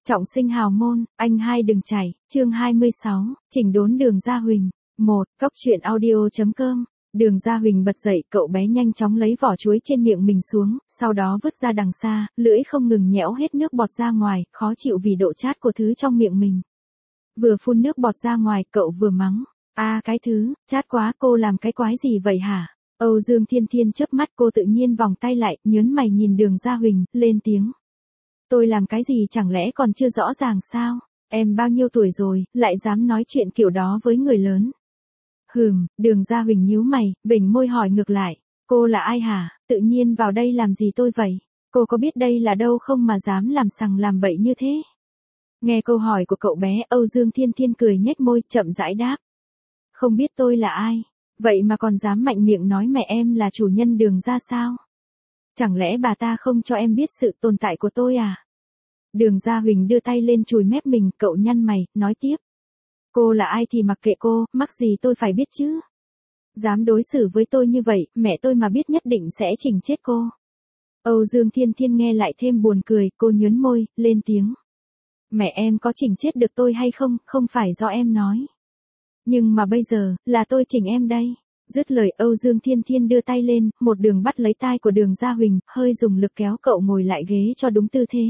Trọng sinh hào môn, anh hai đừng chảy, chương 26, chỉnh đốn Đường Gia Huỳnh. 1. Cốc truyện audio.com. Đường Gia Huỳnh bật dậy, cậu bé nhanh chóng lấy vỏ chuối trên miệng mình xuống, sau đó vứt ra đằng xa, lưỡi không ngừng nhẽo hết nước bọt ra ngoài, khó chịu vì độ chát của thứ trong miệng mình. Vừa phun nước bọt ra ngoài, cậu vừa mắng. Cái thứ, chát quá, cô làm cái quái gì vậy hả? Âu Dương Thiên Thiên chớp mắt, cô tự nhiên vòng tay lại, nhớn mày nhìn Đường Gia Huỳnh, lên tiếng. Tôi làm cái gì chẳng lẽ còn chưa rõ ràng sao? Em bao nhiêu tuổi rồi, lại dám nói chuyện kiểu đó với người lớn? Đường Gia Huỳnh nhíu mày, vểnh môi hỏi ngược lại. Cô là ai hả? Tự nhiên vào đây làm gì tôi vậy? Cô có biết đây là đâu không mà dám làm sằng làm bậy như thế? Nghe câu hỏi của cậu bé, Âu Dương Thiên Thiên cười nhếch môi, chậm rãi đáp. Không biết tôi là ai? Vậy mà còn dám mạnh miệng nói mẹ em là chủ nhân Đường Gia sao? Chẳng lẽ bà ta không cho em biết sự tồn tại của tôi à? Đường Gia Huỳnh đưa tay lên chùi mép mình, cậu nhăn mày, nói tiếp. Cô là ai thì mặc kệ cô, mắc gì tôi phải biết chứ? Dám đối xử với tôi như vậy, mẹ tôi mà biết nhất định sẽ chỉnh chết cô. Âu Dương Thiên Thiên nghe lại thêm buồn cười, cô nhớn môi, lên tiếng. Mẹ em có chỉnh chết được tôi hay không, không phải do em nói. Nhưng mà bây giờ, là tôi chỉnh em đây. Dứt lời, Âu Dương Thiên Thiên đưa tay lên, một đường bắt lấy tai của Đường Gia Huỳnh, hơi dùng lực kéo cậu ngồi lại ghế cho đúng tư thế.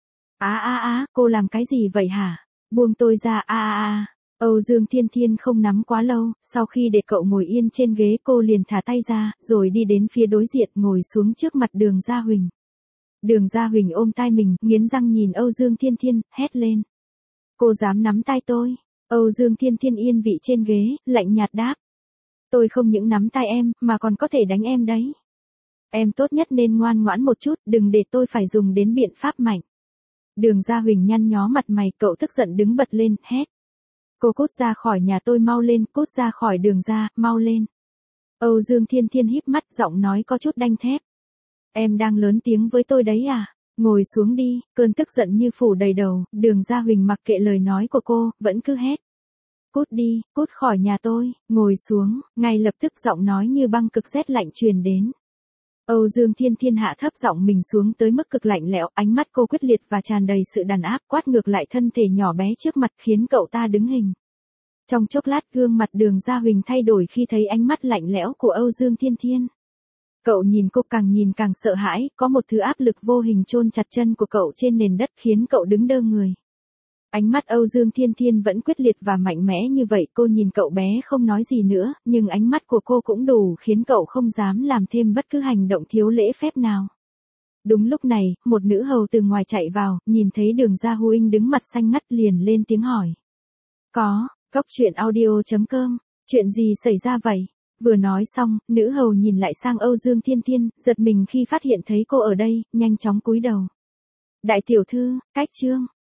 Cô làm cái gì vậy hả? Buông tôi ra, Âu Dương Thiên Thiên không nắm quá lâu, sau khi để cậu ngồi yên trên ghế cô liền thả tay ra, rồi đi đến phía đối diện ngồi xuống trước mặt Đường Gia Huỳnh. Đường Gia Huỳnh ôm tai mình, nghiến răng nhìn Âu Dương Thiên Thiên, hét lên. Cô dám nắm tay tôi? Âu Dương Thiên Thiên yên vị trên ghế, lạnh nhạt đáp. Tôi không những nắm tay em, mà còn có thể đánh em đấy. Em tốt nhất nên ngoan ngoãn một chút, đừng để tôi phải dùng đến biện pháp mạnh. Đường Gia Huỳnh nhăn nhó mặt mày, cậu tức giận đứng bật lên, hét. Cô cút ra khỏi nhà tôi mau lên, cút ra khỏi Đường Gia, mau lên. Âu Dương Thiên Thiên híp mắt, giọng nói có chút đanh thép. Em đang lớn tiếng với tôi đấy à? Ngồi xuống đi, cơn tức giận như phủ đầy đầu, Đường Gia Huỳnh mặc kệ lời nói của cô, vẫn cứ hét. Cút đi, cút khỏi nhà tôi, ngồi xuống, ngay lập tức giọng nói như băng cực rét lạnh truyền đến. Âu Dương Thiên Thiên hạ thấp giọng mình xuống tới mức cực lạnh lẽo, ánh mắt cô quyết liệt và tràn đầy sự đàn áp, quát ngược lại thân thể nhỏ bé trước mặt khiến cậu ta đứng hình. Trong chốc lát gương mặt Đường Gia Huỳnh thay đổi khi thấy ánh mắt lạnh lẽo của Âu Dương Thiên Thiên. Cậu nhìn cô càng nhìn càng sợ hãi, có một thứ áp lực vô hình chôn chặt chân của cậu trên nền đất khiến cậu đứng đơ người. Ánh mắt Âu Dương Thiên Thiên vẫn quyết liệt và mạnh mẽ như vậy, cô nhìn cậu bé không nói gì nữa, nhưng ánh mắt của cô cũng đủ khiến cậu không dám làm thêm bất cứ hành động thiếu lễ phép nào. Đúng lúc này, một nữ hầu từ ngoài chạy vào, nhìn thấy Đường Gia Huỳnh đứng mặt xanh ngắt liền lên tiếng hỏi. Cốc truyện audio.com, chuyện gì xảy ra vậy? Vừa nói xong, nữ hầu nhìn lại sang Âu Dương Thiên Thiên, giật mình khi phát hiện thấy cô ở đây, nhanh chóng cúi đầu. Đại tiểu thư, cách chương.